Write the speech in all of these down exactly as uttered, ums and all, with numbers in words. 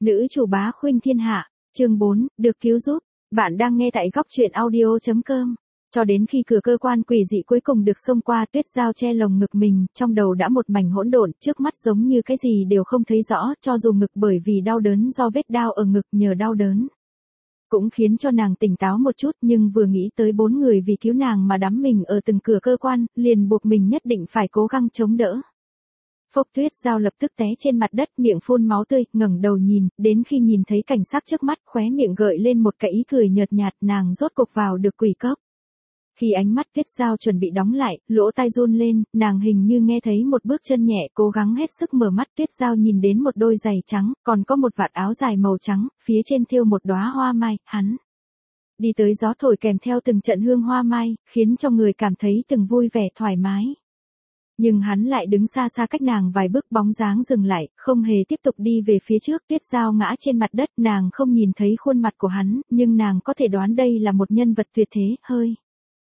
Nữ chủ bá khuynh thiên hạ, chương bốn, được cứu giúp. Bạn đang nghe tại góc truyện audio chấm com. Cho đến khi cửa cơ quan quỷ dị cuối cùng được xông qua, Tuyết Giao che lồng ngực mình, trong đầu đã một mảnh hỗn độn, trước mắt giống như cái gì đều không thấy rõ, cho dù ngực bởi vì đau đớn do vết đao ở ngực nhờ đau đớn. Cũng khiến cho nàng tỉnh táo một chút, nhưng vừa nghĩ tới bốn người vì cứu nàng mà đắm mình ở từng cửa cơ quan, liền buộc mình nhất định phải cố gắng chống đỡ. Phốc, Tuyết Giao lập tức té trên mặt đất, miệng phun máu tươi, ngẩng đầu nhìn, đến khi nhìn thấy cảnh sắc trước mắt, khóe miệng gợi lên một cái ý cười nhợt nhạt, nàng rốt cục vào được quỷ cốc. Khi ánh mắt Tuyết Giao chuẩn bị đóng lại, lỗ tai run lên, nàng hình như nghe thấy một bước chân nhẹ, cố gắng hết sức mở mắt. Tuyết Giao nhìn đến một đôi giày trắng, còn có một vạt áo dài màu trắng, phía trên thêu một đóa hoa mai, hắn đi tới, gió thổi kèm theo từng trận hương hoa mai, khiến cho người cảm thấy từng vui vẻ thoải mái. Nhưng hắn lại đứng xa xa cách nàng vài bước, bóng dáng dừng lại, không hề tiếp tục đi về phía trước. Tuyết Giao ngã trên mặt đất, nàng không nhìn thấy khuôn mặt của hắn, nhưng nàng có thể đoán đây là một nhân vật tuyệt thế, hơi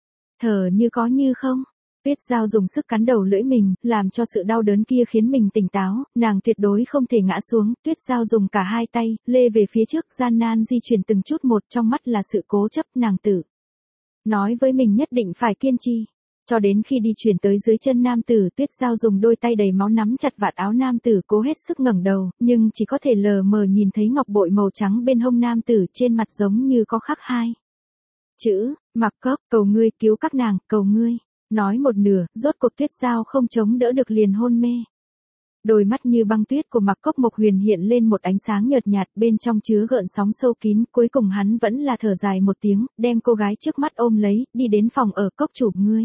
thở như có như không. Tuyết Giao dùng sức cắn đầu lưỡi mình, làm cho sự đau đớn kia khiến mình tỉnh táo, nàng tuyệt đối không thể ngã xuống. Tuyết Giao dùng cả hai tay, lê về phía trước, gian nan di chuyển từng chút một, trong mắt là sự cố chấp. Nàng tự nói với mình nhất định phải kiên trì. Cho đến khi đi chuyển tới dưới chân nam tử, Tuyết Giao dùng đôi tay đầy máu nắm chặt vạt áo nam tử, cố hết sức ngẩng đầu, nhưng chỉ có thể lờ mờ nhìn thấy ngọc bội màu trắng bên hông nam tử, trên mặt giống như có khắc hai chữ, Mặc Cốc, cầu ngươi cứu các nàng, cầu ngươi. Nói một nửa, rốt cuộc Tuyết Giao không chống đỡ được liền hôn mê. Đôi mắt như băng tuyết của Mặc Cốc Mộc Huyền hiện lên một ánh sáng nhợt nhạt, bên trong chứa gợn sóng sâu kín, cuối cùng hắn vẫn là thở dài một tiếng, đem cô gái trước mắt ôm lấy, đi đến phòng ở. Cốc chủ, ngươi.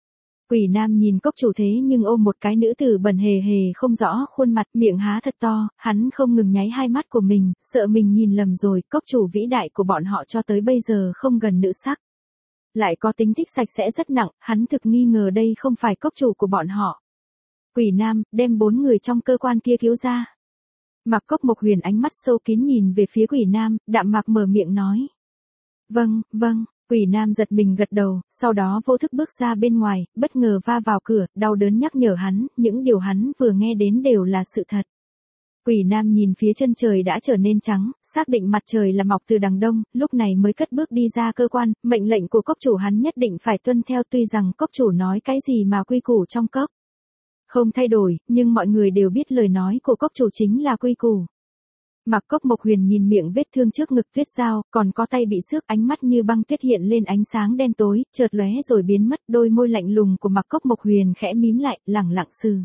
Quỷ nam nhìn cốc chủ thế nhưng ôm một cái nữ tử bẩn hề hề không rõ khuôn mặt, miệng há thật to, hắn không ngừng nháy hai mắt của mình, sợ mình nhìn lầm rồi. Cốc chủ vĩ đại của bọn họ cho tới bây giờ không gần nữ sắc, lại có tính thích sạch sẽ rất nặng, hắn thực nghi ngờ đây không phải cốc chủ của bọn họ. Quỷ nam, đem bốn người trong cơ quan kia cứu ra. Mặc Cốc Mộc Huyền ánh mắt sâu kín nhìn về phía quỷ nam, đạm mạc mở miệng nói. Vâng, vâng. Quỷ nam giật mình gật đầu, sau đó vô thức bước ra bên ngoài, bất ngờ va vào cửa, đau đớn nhắc nhở hắn, những điều hắn vừa nghe đến đều là sự thật. Quỷ nam nhìn phía chân trời đã trở nên trắng, xác định mặt trời là mọc từ đằng đông, lúc này mới cất bước đi ra cơ quan. Mệnh lệnh của cốc chủ hắn nhất định phải tuân theo, tuy rằng cốc chủ nói cái gì mà quy củ trong cốc không thay đổi, nhưng mọi người đều biết lời nói của cốc chủ chính là quy củ. Mặc Cốc Mộc Huyền nhìn miệng vết thương trước ngực Tuyết Giao, còn có tay bị xước, ánh mắt như băng tuyết hiện lên ánh sáng đen tối, chợt lóe rồi biến mất. Đôi môi lạnh lùng của Mặc Cốc Mộc Huyền khẽ mím lại, lẳng lặng xử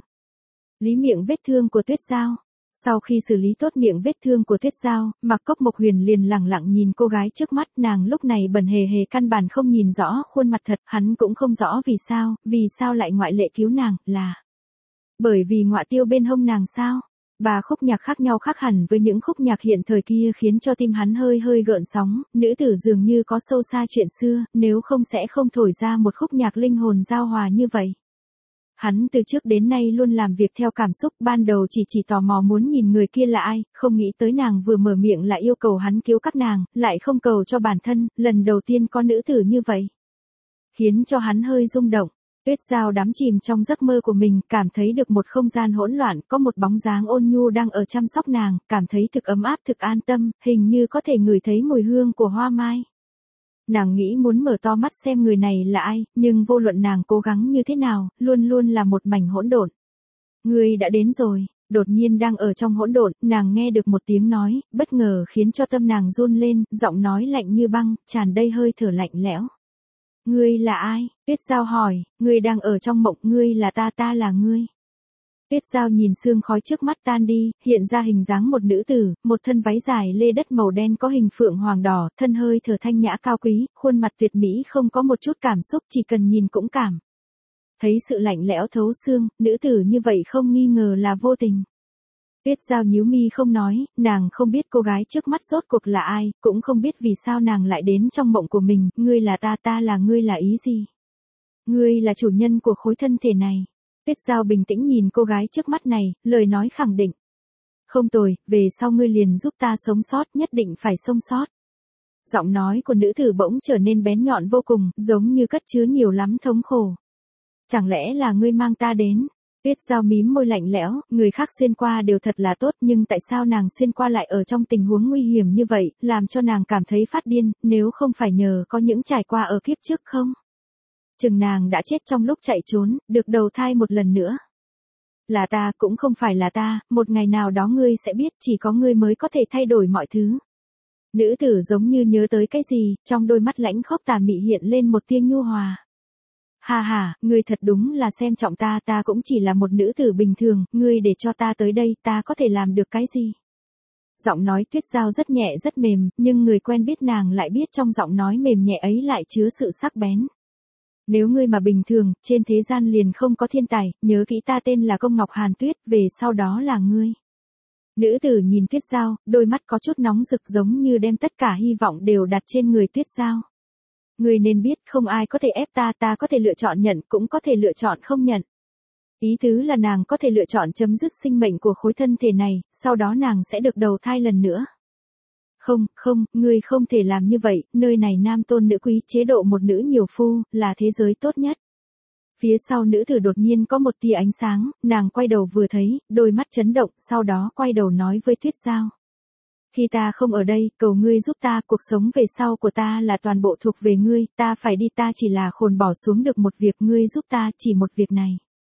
lý miệng vết thương của Tuyết Giao. Sau khi xử lý tốt miệng vết thương của Tuyết Giao, Mặc Cốc Mộc Huyền liền lẳng lặng nhìn cô gái trước mắt, nàng lúc này bẩn hề hề căn bản không nhìn rõ khuôn mặt thật, hắn cũng không rõ vì sao, vì sao lại ngoại lệ cứu nàng, là bởi vì ngọa tiêu bên hông nàng sao? Ba khúc nhạc khác nhau khác hẳn với những khúc nhạc hiện thời kia khiến cho tim hắn hơi hơi gợn sóng, nữ tử dường như có sâu xa chuyện xưa, nếu không sẽ không thổi ra một khúc nhạc linh hồn giao hòa như vậy. Hắn từ trước đến nay luôn làm việc theo cảm xúc, ban đầu chỉ chỉ tò mò muốn nhìn người kia là ai, không nghĩ tới nàng vừa mở miệng là yêu cầu hắn cứu các nàng, lại không cầu cho bản thân, lần đầu tiên có nữ tử như vậy, khiến cho hắn hơi rung động. Tuyết Giao đắm chìm trong giấc mơ của mình, cảm thấy được một không gian hỗn loạn, có một bóng dáng ôn nhu đang ở chăm sóc nàng, cảm thấy thực ấm áp, thực an tâm, hình như có thể ngửi thấy mùi hương của hoa mai. Nàng nghĩ muốn mở to mắt xem người này là ai, nhưng vô luận nàng cố gắng như thế nào, luôn luôn là một mảnh hỗn độn. Ngươi đã đến rồi. Đột nhiên đang ở trong hỗn độn, nàng nghe được một tiếng nói, bất ngờ khiến cho tâm nàng run lên, giọng nói lạnh như băng, tràn đầy hơi thở lạnh lẽo. Ngươi là ai? Tuyết Giao hỏi, ngươi đang ở trong mộng, ngươi là ta, ta là ngươi. Tuyết Giao nhìn sương khói trước mắt tan đi, hiện ra hình dáng một nữ tử, một thân váy dài lê đất màu đen có hình phượng hoàng đỏ, thân hơi thở thanh nhã cao quý, khuôn mặt tuyệt mỹ không có một chút cảm xúc, chỉ cần nhìn cũng cảm thấy sự lạnh lẽo thấu xương, nữ tử như vậy không nghi ngờ là vô tình. Tuyết Giao nhíu mi không nói, nàng không biết cô gái trước mắt rốt cuộc là ai, cũng không biết vì sao nàng lại đến trong mộng của mình, ngươi là ta, ta là ngươi là ý gì? Ngươi là chủ nhân của khối thân thể này. Tuyết Giao bình tĩnh nhìn cô gái trước mắt này, lời nói khẳng định. Không tồi, về sau ngươi liền giúp ta sống sót, nhất định phải sống sót. Giọng nói của nữ tử bỗng trở nên bén nhọn vô cùng, giống như cất chứa nhiều lắm thống khổ. Chẳng lẽ là ngươi mang ta đến? Tuyết Giao mím môi lạnh lẽo, người khác xuyên qua đều thật là tốt nhưng tại sao nàng xuyên qua lại ở trong tình huống nguy hiểm như vậy, làm cho nàng cảm thấy phát điên, nếu không phải nhờ có những trải qua ở kiếp trước không? Chừng nàng đã chết trong lúc chạy trốn, được đầu thai một lần nữa. Là ta, cũng không phải là ta, một ngày nào đó ngươi sẽ biết chỉ có ngươi mới có thể thay đổi mọi thứ. Nữ tử giống như nhớ tới cái gì, trong đôi mắt lãnh khốc tà mị hiện lên một tia nhu hòa. Ha ha, ngươi thật đúng là xem trọng ta, ta cũng chỉ là một nữ tử bình thường, ngươi để cho ta tới đây, ta có thể làm được cái gì? Giọng nói Tuyết Giao rất nhẹ rất mềm, nhưng người quen biết nàng lại biết trong giọng nói mềm nhẹ ấy lại chứa sự sắc bén. Nếu ngươi mà bình thường, trên thế gian liền không có thiên tài, nhớ kỹ ta tên là Công Ngọc Hàn Tuyết, về sau đó là ngươi. Nữ tử nhìn Tuyết Giao, đôi mắt có chút nóng rực giống như đem tất cả hy vọng đều đặt trên người Tuyết Giao. Ngươi nên biết không ai có thể ép ta, ta có thể lựa chọn nhận, cũng có thể lựa chọn không nhận. Ý tứ là nàng có thể lựa chọn chấm dứt sinh mệnh của khối thân thể này, sau đó nàng sẽ được đầu thai lần nữa. Không, không, ngươi không thể làm như vậy, nơi này nam tôn nữ quý, chế độ một nữ nhiều phu, là thế giới tốt nhất. Phía sau nữ tử đột nhiên có một tia ánh sáng, nàng quay đầu vừa thấy, đôi mắt chấn động, sau đó quay đầu nói với Tuyết Giao. Khi ta không ở đây, cầu ngươi giúp ta, cuộc sống về sau của ta là toàn bộ thuộc về ngươi, ta phải đi, ta chỉ là khồn bỏ xuống được một việc, ngươi giúp ta, chỉ một việc này.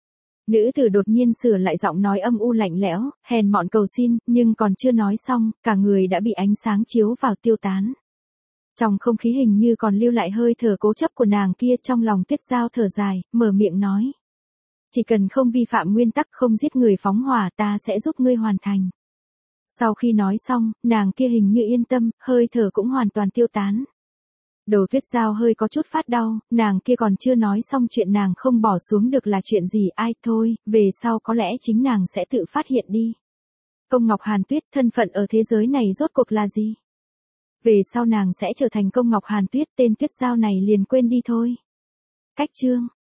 Nữ tử đột nhiên sửa lại giọng nói âm u lạnh lẽo, hèn mọn cầu xin, nhưng còn chưa nói xong, cả người đã bị ánh sáng chiếu vào tiêu tán. Trong không khí hình như còn lưu lại hơi thở cố chấp của nàng kia, trong lòng Tuyết Giao thở dài, mở miệng nói. Chỉ cần không vi phạm nguyên tắc, không giết người phóng hỏa, ta sẽ giúp ngươi hoàn thành. Sau khi nói xong, nàng kia hình như yên tâm, hơi thở cũng hoàn toàn tiêu tán. Đầu Tuyết Giao hơi có chút phát đau, nàng kia còn chưa nói xong chuyện nàng không bỏ xuống được là chuyện gì, ai thôi, về sau có lẽ chính nàng sẽ tự phát hiện đi. Công Ngọc Hàn Tuyết, thân phận ở thế giới này rốt cuộc là gì? Về sau nàng sẽ trở thành Công Ngọc Hàn Tuyết, tên Tuyết Giao này liền quên đi thôi. Cách chương